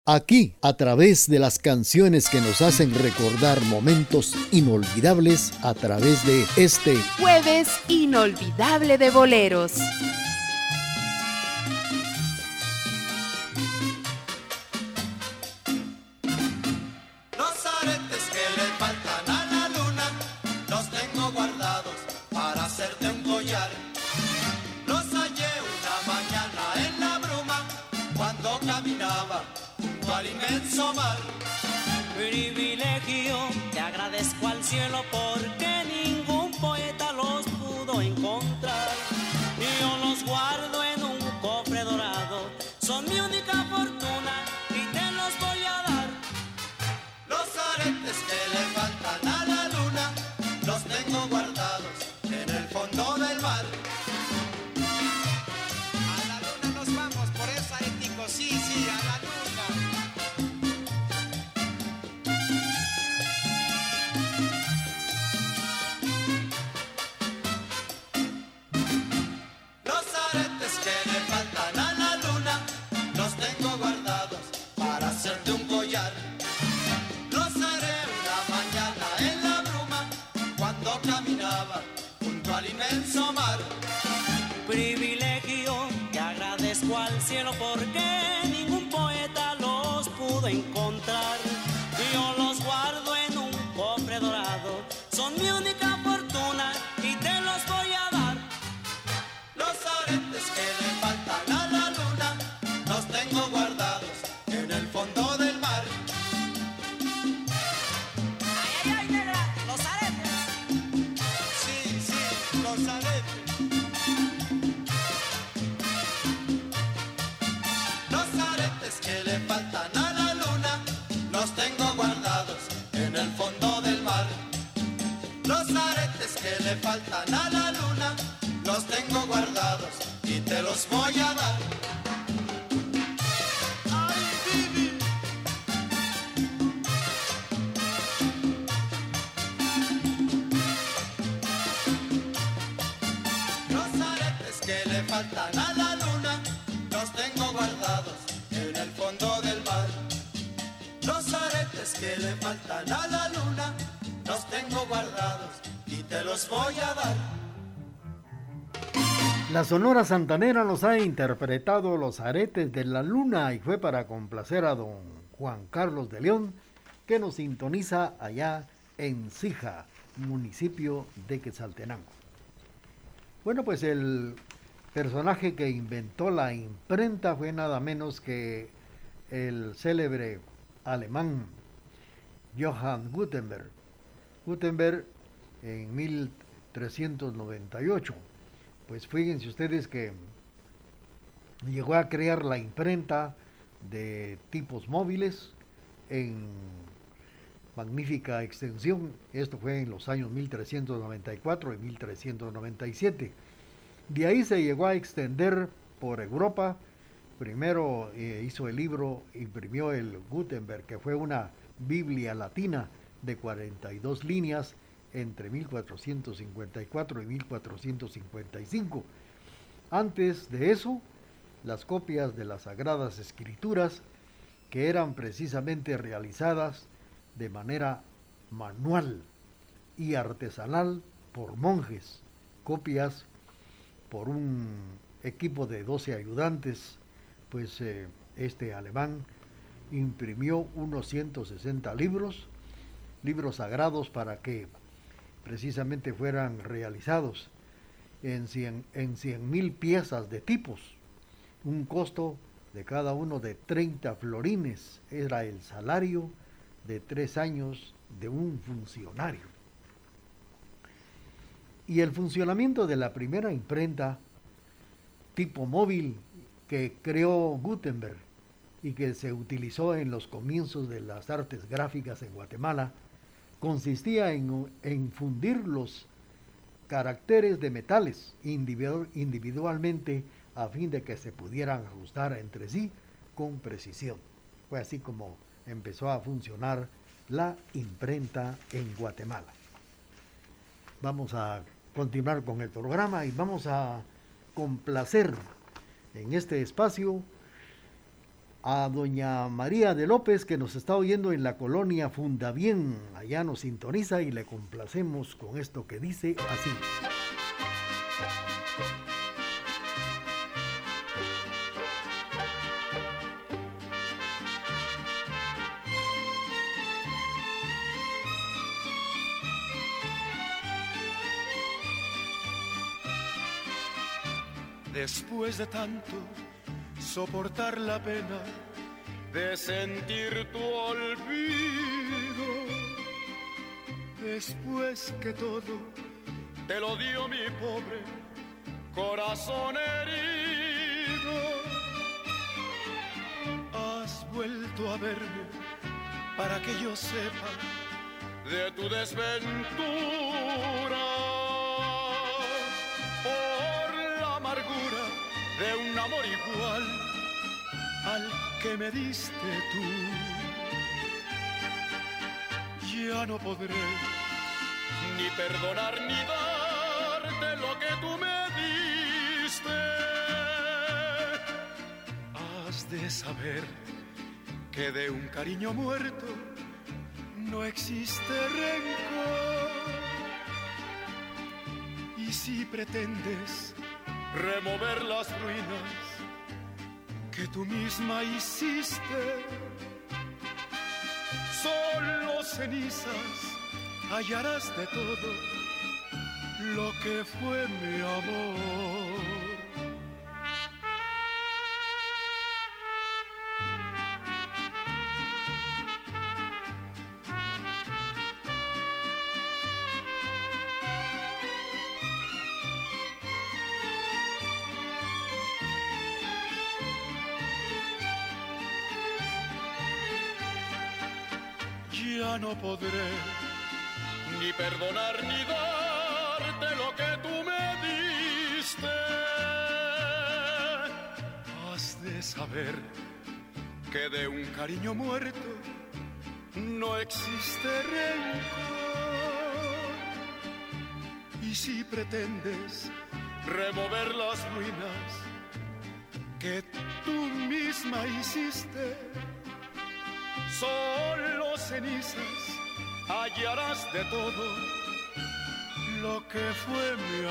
Aquí, a través de las canciones que nos hacen recordar momentos inolvidables a través de este Jueves Inolvidable de Boleros. Los aretes que le faltan a la luna los tengo guardados para hacerte un collar. Los hallé una mañana en la bruma cuando caminaba junto al inmenso mar. Privilegio, te agradezco al cielo porque ningún poeta los pudo encontrar. Y yo los guardo en un cofre dorado, son mi única fortuna y te los voy a dar. Los aretes que le faltan a la luna los tengo guardados en el fondo del mar. A la luna nos vamos, por eso areticos, sí, a la luna. Los aretes que le faltan a la luna los tengo guardados para hacerte un collar. Los haré una mañana en la bruma cuando caminaba junto al inmenso mar. Privilegio, te agradezco al cielo porque ningún poeta los pudo encontrar. Y yo los guardo en un cofre dorado, son mi única fortuna y te los voy a dar. Los aretes que le faltan a la luna los tengo guardados en el fondo del mar. ¡Ay, negra! ¡Los aretes! Sí, los aretes. Los aretes que le faltan a la luna los tengo guardados en el fondo del mar. Los aretes que le faltan a la luna los tengo guardados y te los voy a dar. ¡Ay, Vivi! Los aretes que le faltan a la luna los tengo guardados en el fondo del mar. Los aretes que le faltan a la luna los tengo guardados y te los voy a dar. La Sonora Santanera nos ha interpretado Los Aretes de la Luna y fue para complacer a don Juan Carlos de León, que nos sintoniza allá en Cija, municipio de Quetzaltenango. Bueno, pues el personaje que inventó la imprenta fue nada menos que el célebre alemán Johann Gutenberg. Gutenberg en 1398. Pues fíjense ustedes que llegó a crear la imprenta de tipos móviles en magnífica extensión. Esto fue en los años 1394 y 1397. De ahí se llegó a extender por Europa. Primero hizo el libro, imprimió el Gutenberg, que fue una Biblia latina de 42 líneas entre 1454 y 1455. Antes de eso, las copias de las Sagradas Escrituras, que eran precisamente realizadas de manera manual y artesanal por monjes, copias por un equipo de 12 ayudantes, pues este alemán imprimió unos 160 libros sagrados para que precisamente fueran realizados en 100,000 piezas de tipos. Un costo de cada uno de 30 florines era el salario de 3 años de un funcionario. Y el funcionamiento de la primera imprenta tipo móvil que creó Gutenberg y que se utilizó en los comienzos de las artes gráficas en Guatemala consistía en fundir los caracteres de metales individualmente a fin de que se pudieran ajustar entre sí con precisión. Fue así como empezó a funcionar la imprenta en Guatemala. Vamos a continuar con el programa y vamos a complacer en este espacio a doña María de López, que nos está oyendo en la colonia Fundabien, allá nos sintoniza y le complacemos con esto que dice así. Después de tanto soportar la pena de sentir tu olvido, después que todo te lo dio mi pobre corazón herido, has vuelto a verme para que yo sepa de tu desventura. De un amor igual al que me diste tú, ya no podré ni perdonar ni darte lo que tú me diste. Has de saber que de un cariño muerto no existe rencor, y si pretendes remover las ruinas que tú misma hiciste, solo cenizas hallarás de todo lo que fue mi amor. Ya no podré ni perdonar ni darte lo que tú me diste. Has de saber que de un cariño muerto no existe rencor, y si pretendes remover las ruinas que tú misma hiciste, solo cenizas hallarás de todo lo que fue mi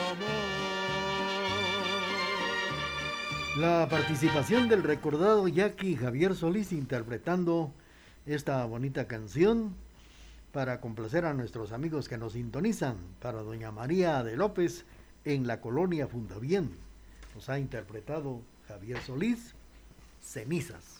amor. La participación del recordado Jackie Javier Solís interpretando esta bonita canción para complacer a nuestros amigos que nos sintonizan, para doña María de López en la colonia Fundabien. Nos ha interpretado Javier Solís, Cenizas.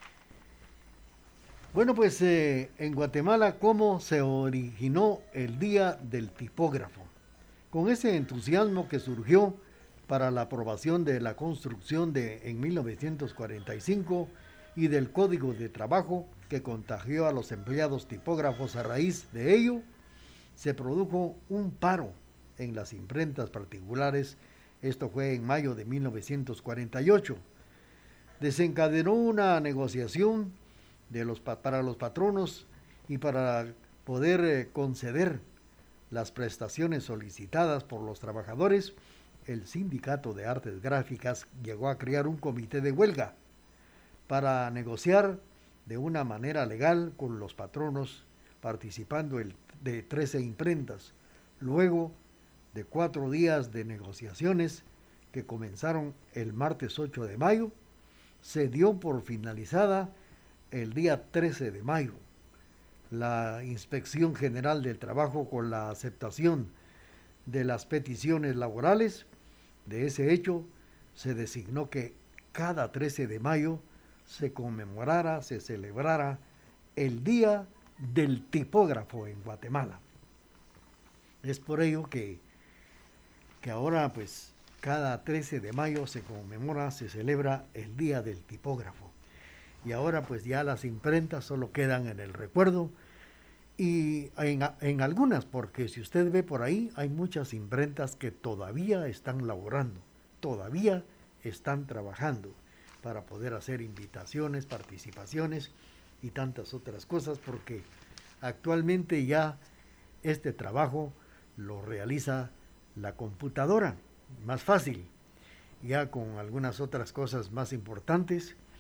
Bueno, pues en Guatemala, ¿cómo se originó el Día del Tipógrafo? Con ese entusiasmo que surgió para la aprobación de la construcción en 1945 y del Código de Trabajo que contagió a los empleados tipógrafos. A raíz de ello, se produjo un paro en las imprentas particulares. Esto fue en mayo de 1948. Desencadenó una negociación para los patronos y para poder conceder las prestaciones solicitadas por los trabajadores. El Sindicato de Artes Gráficas llegó a crear un comité de huelga para negociar de una manera legal con los patronos, participando de 13 imprentas. Luego de 4 días de negociaciones que comenzaron el martes 8 de mayo, se dio por finalizada el día 13 de mayo. La Inspección General del Trabajo, con la aceptación de las peticiones laborales de ese hecho, se designó que cada 13 de mayo se celebrara el Día del Tipógrafo en Guatemala. Es por ello que ahora pues cada 13 de mayo se celebra el Día del Tipógrafo. Y ahora pues ya las imprentas solo quedan en el recuerdo, y en algunas, porque si usted ve por ahí, hay muchas imprentas que todavía están laborando, todavía están trabajando para poder hacer invitaciones, participaciones y tantas otras cosas, porque actualmente ya este trabajo lo realiza la computadora, más fácil, ya con algunas otras cosas más importantes.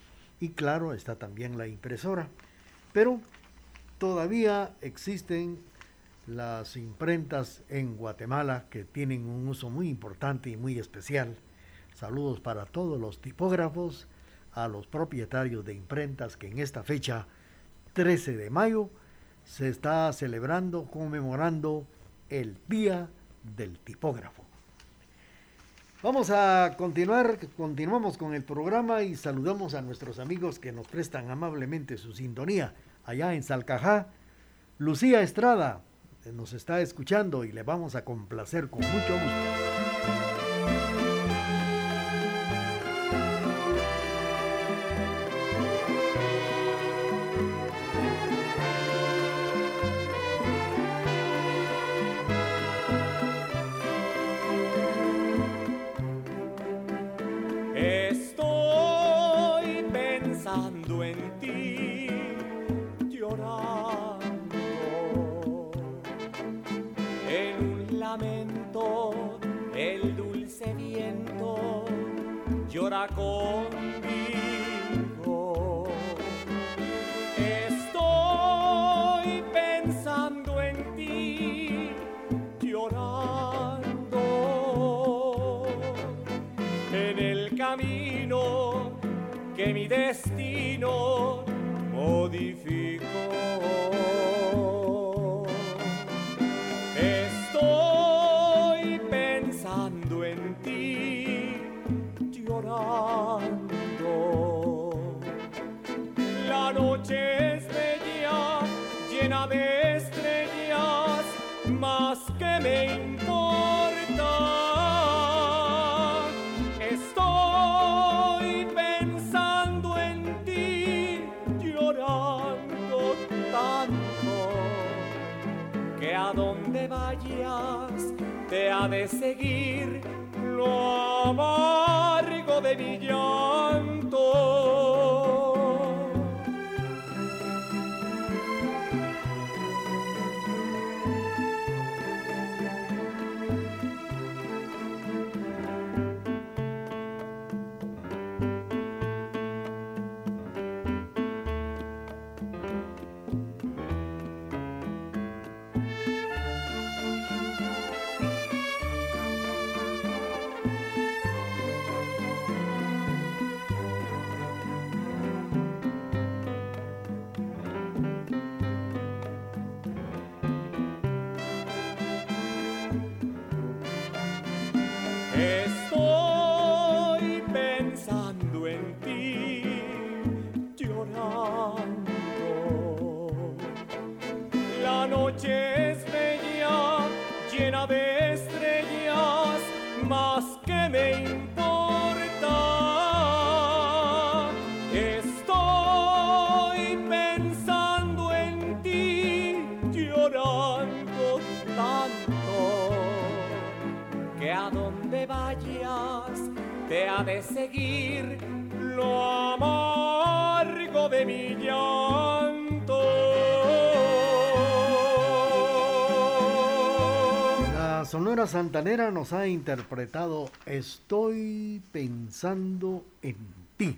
y claro, está también la impresora. Pero todavía existen las imprentas en Guatemala que tienen un uso muy importante y muy especial. Saludos para todos los tipógrafos, a los propietarios de imprentas que en esta fecha, 13 de mayo, se está celebrando, conmemorando el Día del Tipógrafo. Vamos a continuamos con el programa y saludamos a nuestros amigos que nos prestan amablemente su sintonía. Allá en Salcajá, Lucía Estrada nos está escuchando y le vamos a complacer con mucho gusto. Estoy pensando en ti, llorando en un lamento, el dulce viento llora conmigo. Estoy pensando en ti, llorando en el camino que mi destino modificó. Estoy pensando en ti, llorando. La noche es bella, llena de estrellas, más que me importa. Estoy pensando en ti, llorando tanto, que a donde vayas te ha de seguir lo amargo de mi llanto. Estoy pensando en ti, llorando. La noche es bella, llena de estrellas, más que me importa. Estoy pensando en ti, llorando tanto, que a donde vayas te ha de seguir lo amargo de mi llanto. La Sonora Santanera nos ha interpretado Estoy pensando en ti.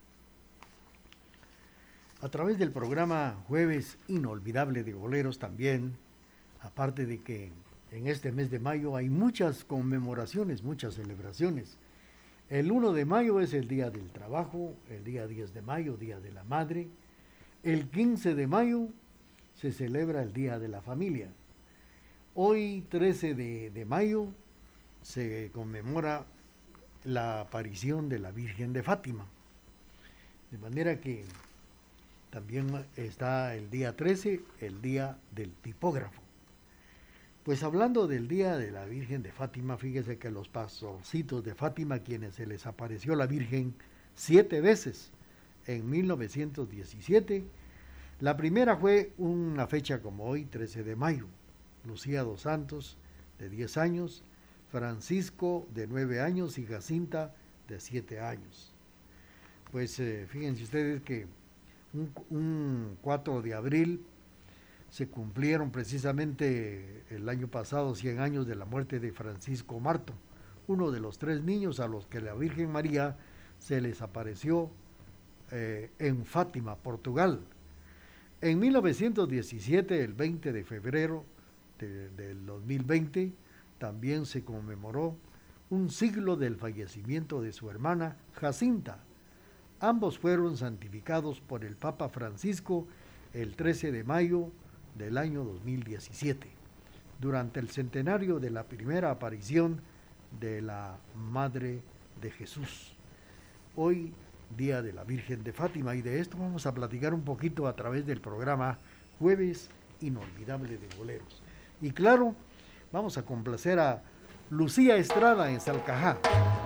A través del programa Jueves Inolvidable de Boleros también, aparte de que en este mes de mayo hay muchas conmemoraciones, muchas celebraciones. El 1 de mayo es el Día del Trabajo, el día 10 de mayo, Día de la Madre. El 15 de mayo se celebra el Día de la Familia. Hoy, 13 de mayo, se conmemora la aparición de la Virgen de Fátima. De manera que también está el día 13, el Día del Tipógrafo. Pues hablando del Día de la Virgen de Fátima, fíjese que los pastorcitos de Fátima, quienes se les apareció la Virgen 7 veces en 1917, la primera fue una fecha como hoy, 13 de mayo. Lucía dos Santos, de 10 años, Francisco, de 9 años, y Jacinta, de 7 años. Pues fíjense ustedes que un 4 de abril se cumplieron precisamente el año pasado 100 años de la muerte de Francisco Marto, uno de los 3 niños a los que la Virgen María se les apareció en Fátima, Portugal. En 1917, el 20 de febrero del 2020, también se conmemoró un siglo del fallecimiento de su hermana Jacinta. Ambos fueron santificados por el Papa Francisco el 13 de mayo del año 2017, durante el centenario de la primera aparición de la Madre de Jesús. Hoy, Día de la Virgen de Fátima, y de esto vamos a platicar un poquito a través del programa Jueves Inolvidable de Boleros. Y claro, vamos a complacer a Lucía Estrada en Salcajá.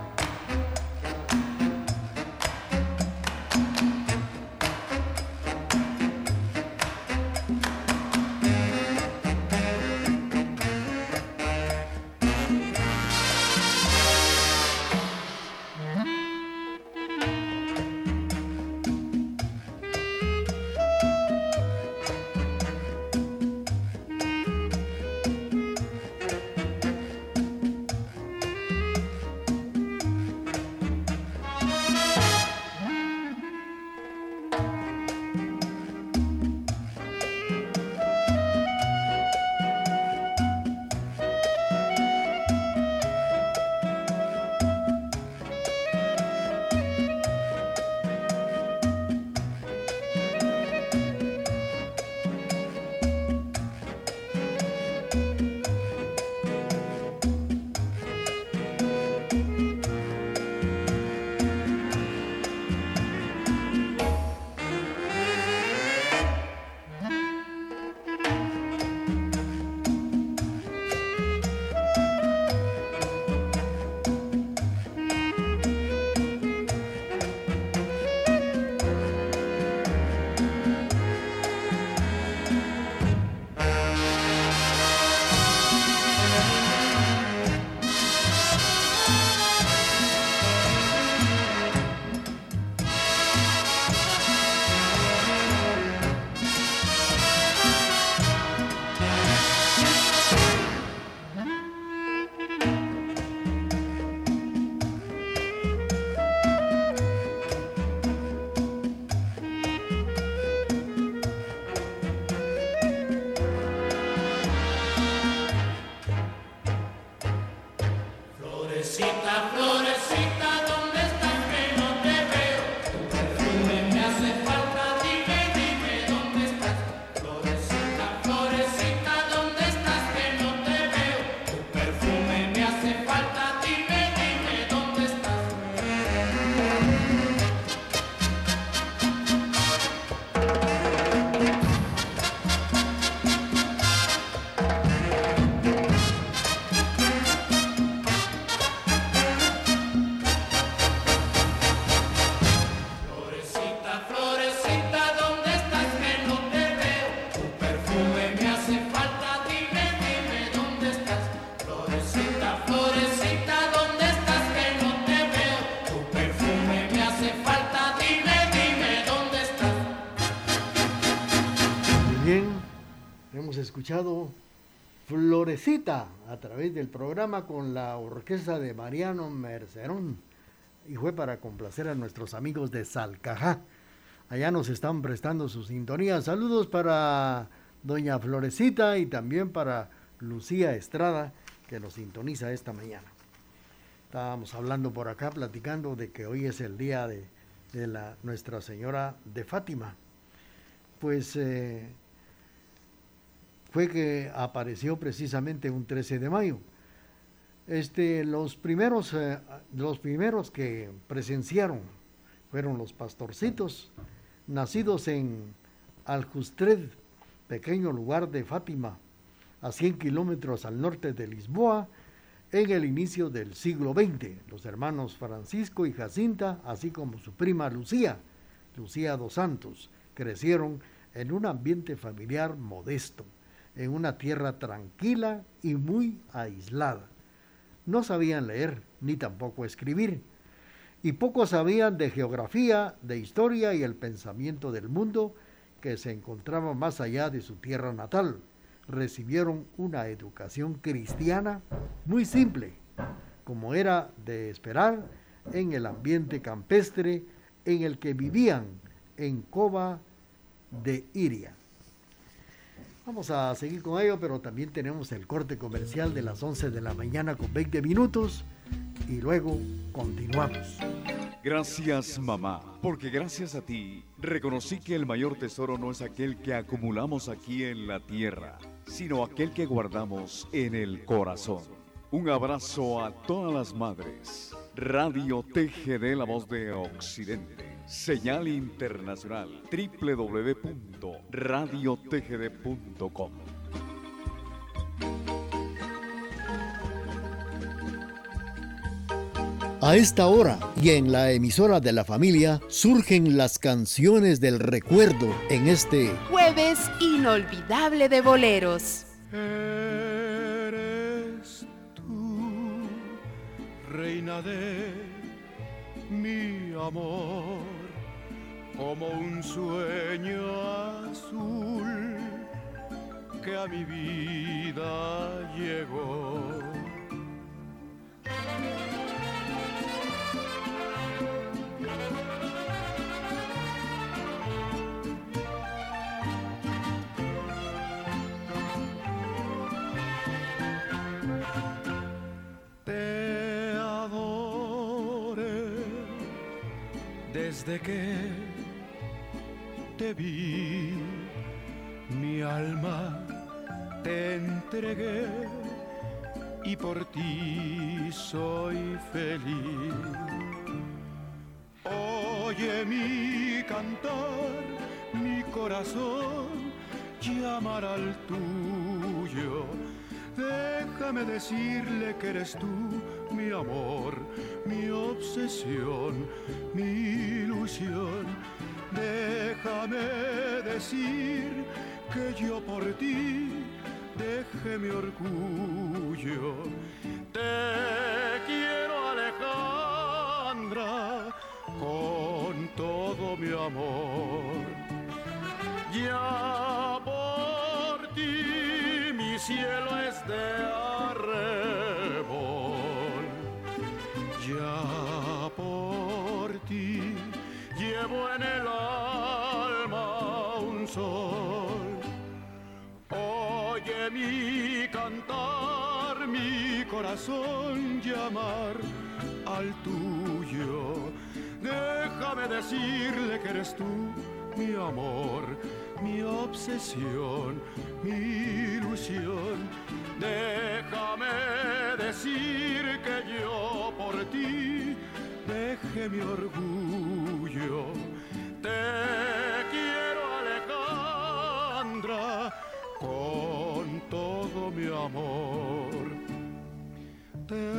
Escuchado Florecita a través del programa con la orquesta de Mariano Mercerón, y fue para complacer a nuestros amigos de Salcajá. Allá nos están prestando su sintonía. Saludos para doña Florecita y también para Lucía Estrada, que nos sintoniza esta mañana. Estábamos hablando por acá, platicando de que hoy es el día de Nuestra Señora de Fátima. Pues fue que apareció precisamente un 13 de mayo. Los primeros que presenciaron fueron los pastorcitos, nacidos en Aljustred, pequeño lugar de Fátima, a 100 kilómetros al norte de Lisboa, en el inicio del siglo XX. Los hermanos Francisco y Jacinta, así como su prima Lucía dos Santos, crecieron en un ambiente familiar modesto, en una tierra tranquila y muy aislada. No sabían leer ni tampoco escribir, y poco sabían de geografía, de historia y el pensamiento del mundo que se encontraba más allá de su tierra natal. Recibieron una educación cristiana muy simple, como era de esperar en el ambiente campestre en el que vivían en Cova de Iria. Vamos a seguir con ello, pero también tenemos el corte comercial de las 11 de la mañana con 20 minutos y luego continuamos. Gracias, mamá, porque gracias a ti reconocí que el mayor tesoro no es aquel que acumulamos aquí en la tierra, sino aquel que guardamos en el corazón. Un abrazo a todas las madres. Radio TGD, la voz de Occidente. Señal internacional www.radiotgd.com. A esta hora y en la emisora de la familia surgen las canciones del recuerdo en este Jueves inolvidable de boleros. Eres tú, reina de mi amor, como un sueño azul que a mi vida llegó. Te adoré desde que te vi, mi alma te entregué y por ti soy feliz. Oye mi cantar, mi corazón llamar al tuyo. Déjame decirle que eres tú, mi amor, mi obsesión, mi ilusión. Déjame decir que yo por ti dejé mi orgullo. Te quiero, Alejandra, con todo mi amor. Ya por ti mi cielo es de arrebol. Ya por ti llevo en el alma un sol. Oye mi cantar, mi corazón llamar al tuyo. Déjame decirle que eres tú, mi amor, mi obsesión, mi ilusión. Déjame decir que yo por ti dejé mi orgullo. Te quiero, Alejandra, con todo mi amor. Te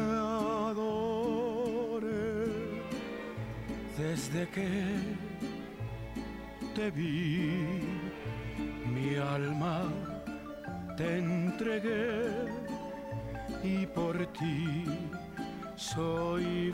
adoré desde que te vi, mi alma te entregué y por ti soy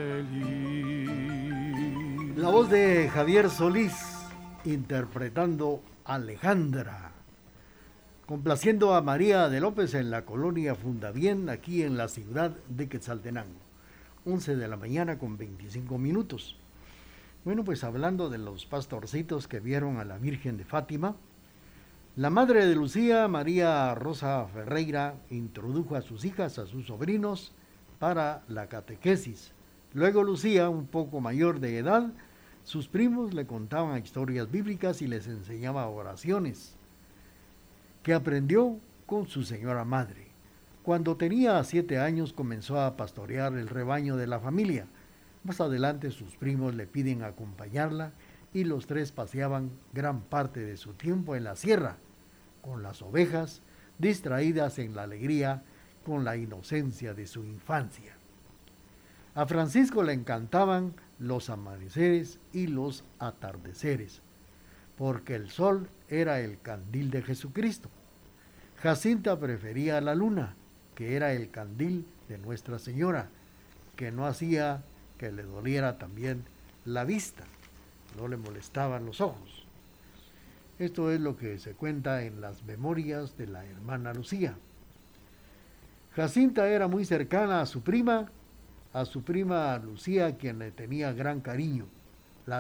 feliz. la voz de Javier Solís interpretando Alejandra, complaciendo a María de López en la colonia Fundabien, aquí en la ciudad de Quetzaltenango. 11 de la mañana con 25 minutos. Bueno, pues hablando de los pastorcitos que vieron a la Virgen de Fátima, la madre de Lucía, María Rosa Ferreira, introdujo a sus hijas, a sus sobrinos, para la catequesis. Luego Lucía, un poco mayor de edad, sus primos le contaban historias bíblicas y les enseñaba oraciones, que aprendió con su señora madre. Cuando tenía 7 años comenzó a pastorear el rebaño de la familia. Más adelante sus primos le piden acompañarla y los tres paseaban gran parte de su tiempo en la sierra, con las ovejas, distraídas en la alegría, con la inocencia de su infancia. A Francisco le encantaban los amaneceres y los atardeceres, porque el sol era el candil de Jesucristo. Jacinta prefería la luna, que era el candil de Nuestra Señora, que no hacía que le doliera también la vista, no le molestaban los ojos. Esto es lo que se cuenta en las memorias de la hermana Lucía. Jacinta era muy cercana a su prima Lucía, a quien le tenía gran cariño. la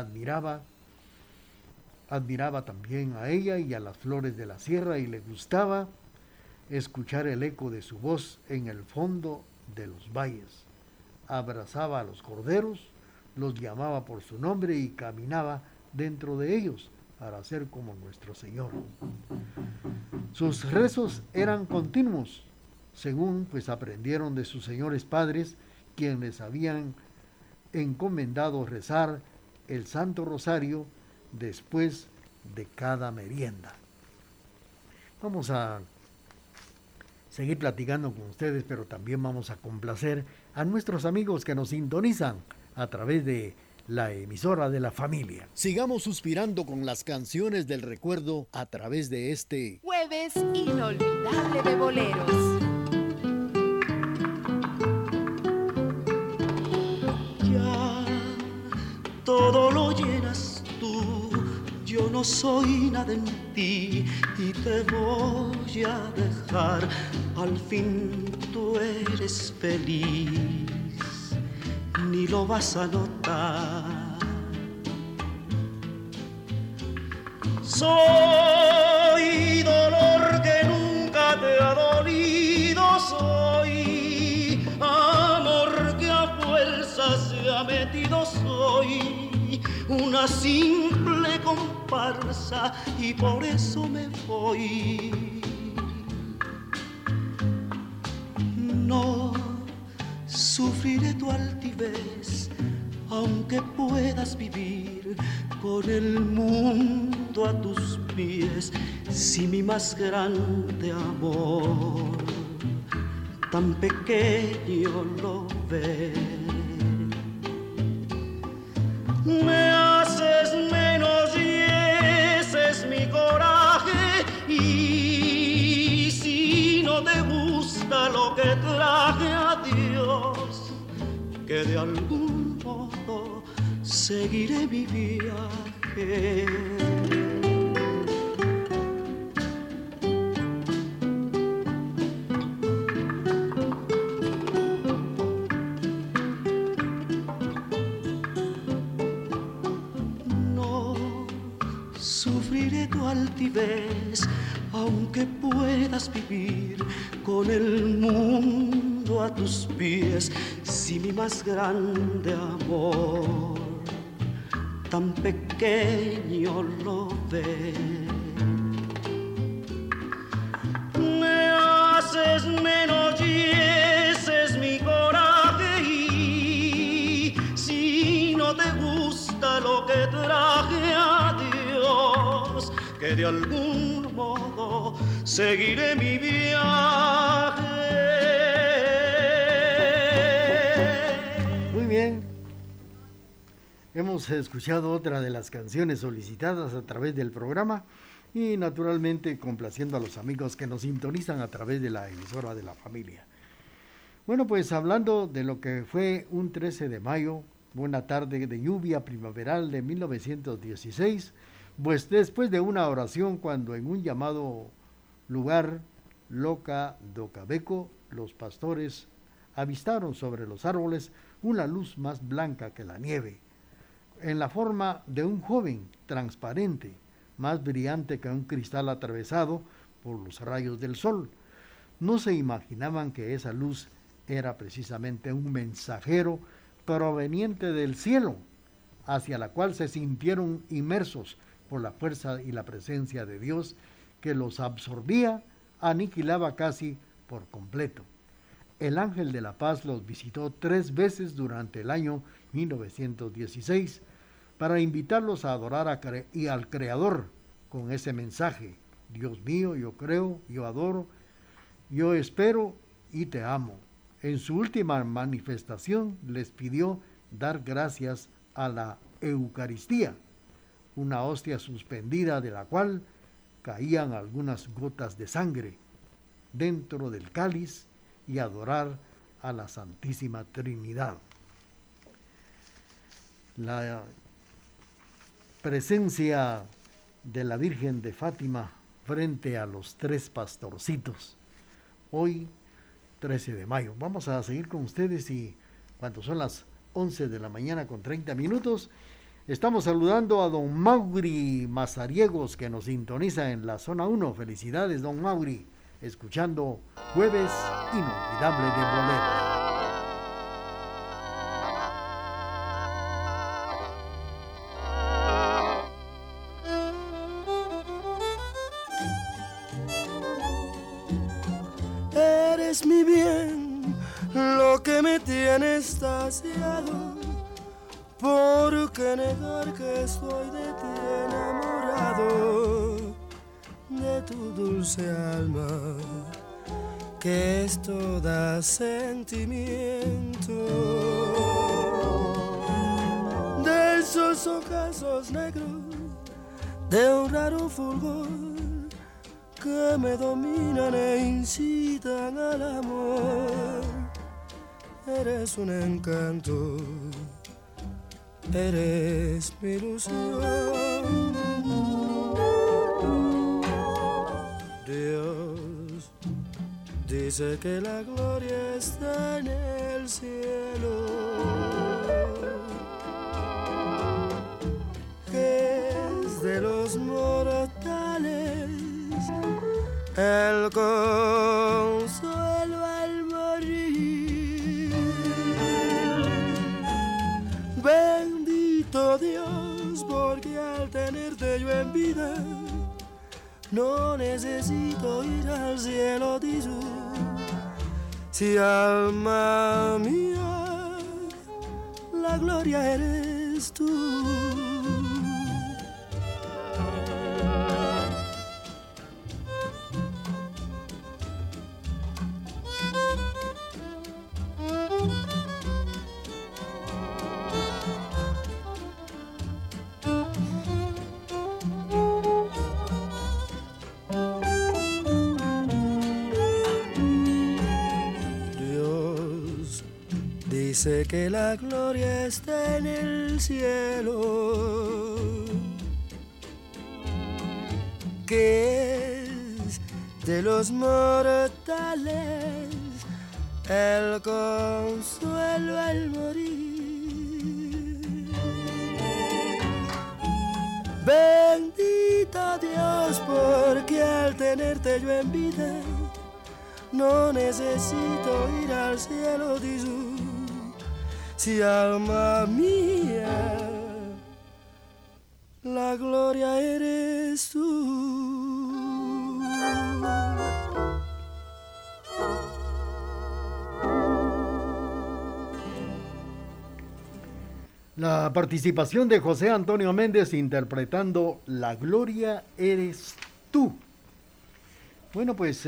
admiraba también a ella y a las flores de la sierra, y le gustaba escuchar el eco de su voz en el fondo de los valles. Abrazaba a los corderos, los llamaba por su nombre y caminaba dentro de ellos para ser como nuestro Señor. Sus rezos eran continuos, según pues aprendieron de sus señores padres, quienes habían encomendado rezar el Santo Rosario después de cada merienda. Vamos a seguir platicando con ustedes, pero también vamos a complacer a nuestros amigos que nos sintonizan a través de la emisora de la familia. Sigamos suspirando con las canciones del recuerdo a través de este Jueves inolvidable de boleros. Ya todo lo llenas tú, yo no soy nada en ti y te voy a dejar. Al fin tú eres feliz, ni lo vas a notar. Soy dolor que nunca te ha dolido, soy amor que a fuerza se ha metido, soy una simple comparsa y por eso me voy. No sufriré tu altivez, aunque puedas vivir con el mundo a tus pies, si mi más grande amor tan pequeño lo ves. Me haces menos y ese es mi coraje, y si no te gusta lo que traje, adiós, que de algún modo seguiré mi viaje. No sufriré tu altivez, aunque puedas vivir con el mundo a tus pies, si mi más grande amor tan pequeño lo ves. Me haces menos y ese es mi coraje, y si no te gusta lo que traje, adiós, que de algún modo seguiré mi viaje. Muy bien. Hemos escuchado otra de las canciones solicitadas a través del programa y naturalmente complaciendo a los amigos que nos sintonizan a través de la emisora de la familia. Bueno, pues hablando de lo que fue un 13 de mayo, una tarde de lluvia primaveral de 1916, pues después de una oración cuando en un llamado lugar, Loca do Cabeco, los pastores avistaron sobre los árboles una luz más blanca que la nieve, en la forma de un joven transparente, más brillante que un cristal atravesado por los rayos del sol. No se imaginaban que esa luz era precisamente un mensajero proveniente del cielo, hacia la cual se sintieron inmersos por la fuerza y la presencia de Dios, que los absorbía, aniquilaba casi por completo. El ángel de la paz los visitó 3 veces durante el año 1916 para invitarlos a adorar al Creador con ese mensaje: Dios mío, yo creo, yo adoro, yo espero y te amo. En su última manifestación les pidió dar gracias a la Eucaristía, una hostia suspendida de la cual caían algunas gotas de sangre dentro del cáliz, y adorar a la Santísima Trinidad. La presencia de la Virgen de Fátima frente a los 3 pastorcitos, hoy 13 de mayo. Vamos a seguir con ustedes y cuando son las 11 de la mañana con 30 minutos, Estamos saludando a don Mauri Mazariegos, que nos sintoniza en la zona 1. Felicidades, don Mauri, escuchando Jueves Inolvidable de Boleros. Eres mi bien, lo que me tiene extasiado. ¿Por qué negar que estoy de ti enamorado? De tu dulce alma, que es toda sentimiento. De esos ojazos negros, de un raro fulgor que me dominan e incitan al amor. Eres un encanto, eres mi ilusión. Dios dice que la gloria está en el cielo, que es de los mortales el consuelo al morir. Bendito Dios, porque al tenerte yo en vida no necesito ir al cielo, dice. Si alma mía, la gloria eres tú. Dice que la gloria está en el cielo, que es de los mortales el consuelo al morir. Bendito Dios, porque al tenerte yo en vida no necesito ir al cielo, dice. Si alma mía, la gloria eres tú. La participación de José Antonio Méndez interpretando La gloria eres tú. Bueno, pues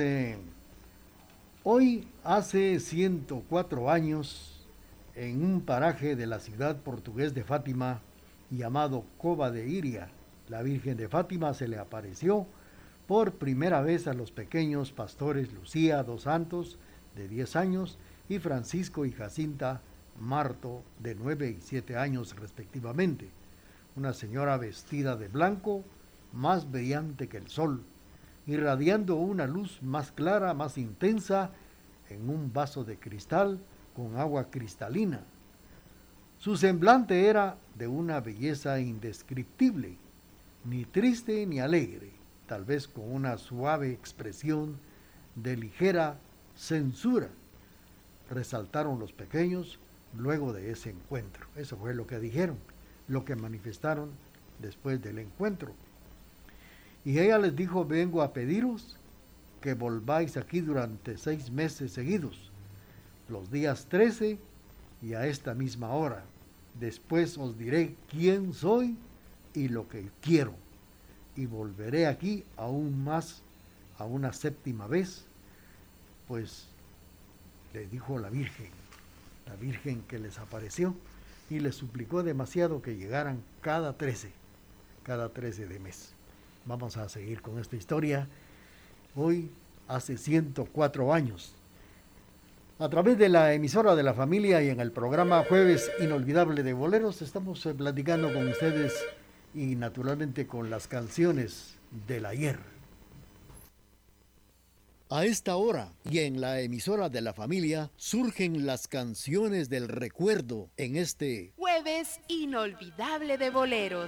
hoy hace 104 años, en un paraje de la ciudad portugués de Fátima llamado Cova de Iria, la Virgen de Fátima se le apareció por primera vez a los pequeños pastores Lucía dos Santos, de 10 años, y Francisco y Jacinta Marto, de 9 y 7 años respectivamente. Una señora vestida de blanco, más brillante que el sol, irradiando una luz más clara, más intensa, en un vaso de cristal con agua cristalina. Su semblante era de una belleza indescriptible, ni triste ni alegre, tal vez con una suave expresión de ligera censura, resaltaron los pequeños luego de ese encuentro. Eso fue lo que dijeron, lo que manifestaron después del encuentro. Y ella les dijo: vengo a pediros que volváis aquí durante 6 meses seguidos, los días 13 y a esta misma hora. Después os diré quién soy y lo que quiero, y volveré aquí aún más, a una 7ª vez, pues le dijo la Virgen que les apareció y les suplicó demasiado que llegaran cada 13 de mes. Vamos a seguir con esta historia. Hoy hace 104 años. A través de la emisora de la familia y en el programa Jueves Inolvidable de Boleros estamos platicando con ustedes y naturalmente con las canciones del ayer. A esta hora y en la emisora de la familia surgen las canciones del recuerdo en este Jueves Jueves inolvidable de boleros.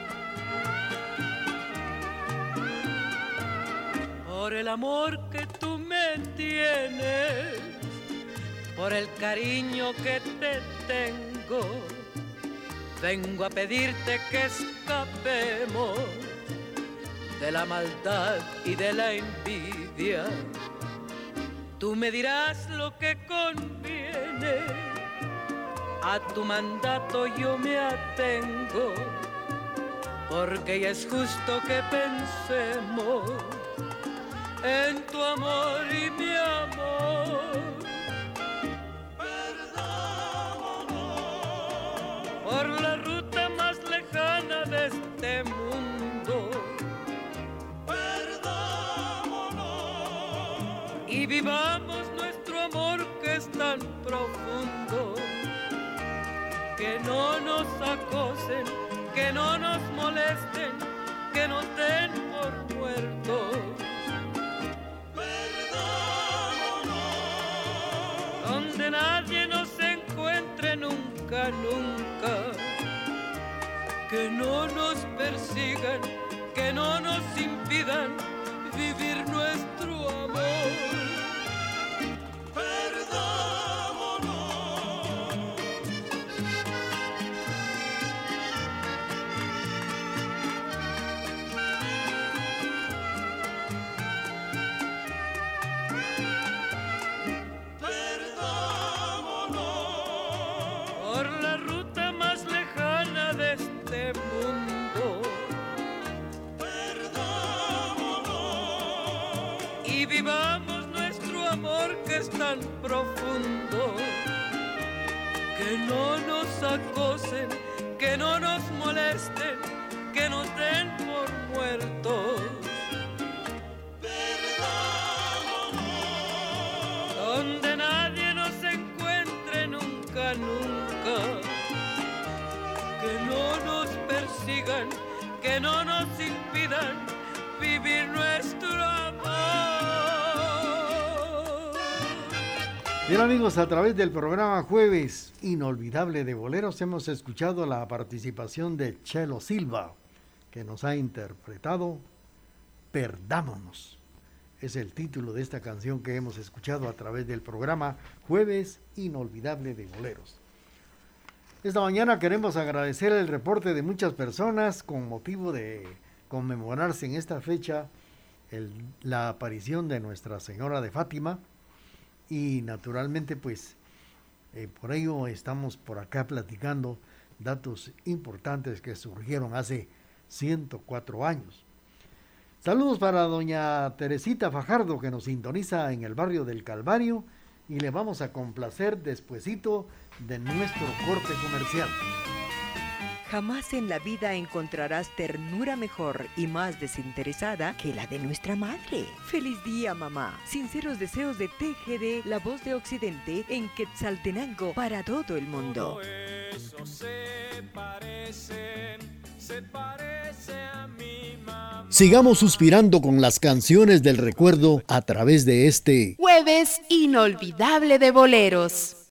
Por el amor que tú me tienes, por el cariño que te tengo, vengo a pedirte que escapemos de la maldad y de la envidia. Tú me dirás lo que conviene, a tu mandato yo me atengo, porque ya es justo que pensemos en tu amor y mi amor. Perdámonos por la ruta más lejana de este mundo. Perdámonos y vivamos nuestro amor que es tan profundo. Que no nos acosen, que no nos molesten, que nos den por muertos. Donde nadie nos encuentre nunca, nunca. Que no nos persigan, que no nos impidan vivir nuestro amor. Vivamos nuestro amor que es tan profundo. Que no nos acosen, que no nos molesten, que nos den por muertos. Donde nadie nos encuentre nunca, nunca. Que no nos persigan, que no nos impidan vivir nuestro amor. Bien amigos, a través del programa Jueves Inolvidable de Boleros hemos escuchado la participación de Chelo Silva, que nos ha interpretado Perdámonos. Es el título de esta canción que hemos escuchado a través del programa Jueves Inolvidable de Boleros. Esta mañana queremos agradecer el reporte de muchas personas con motivo de conmemorarse en esta fecha la aparición de Nuestra Señora de Fátima. Y naturalmente pues por ello estamos por acá platicando datos importantes que surgieron hace 104 años. Saludos para doña Teresita Fajardo, que nos sintoniza en el barrio del Calvario, y le vamos a complacer despuesito de nuestro corte comercial. Jamás en la vida encontrarás ternura mejor y más desinteresada que la de nuestra madre. ¡Feliz día, mamá! Sinceros deseos de TGD, la voz de Occidente, en Quetzaltenango, para todo el mundo. Todo eso se parece a mi mamá. Sigamos suspirando con las canciones del recuerdo a través de este Jueves inolvidable de boleros.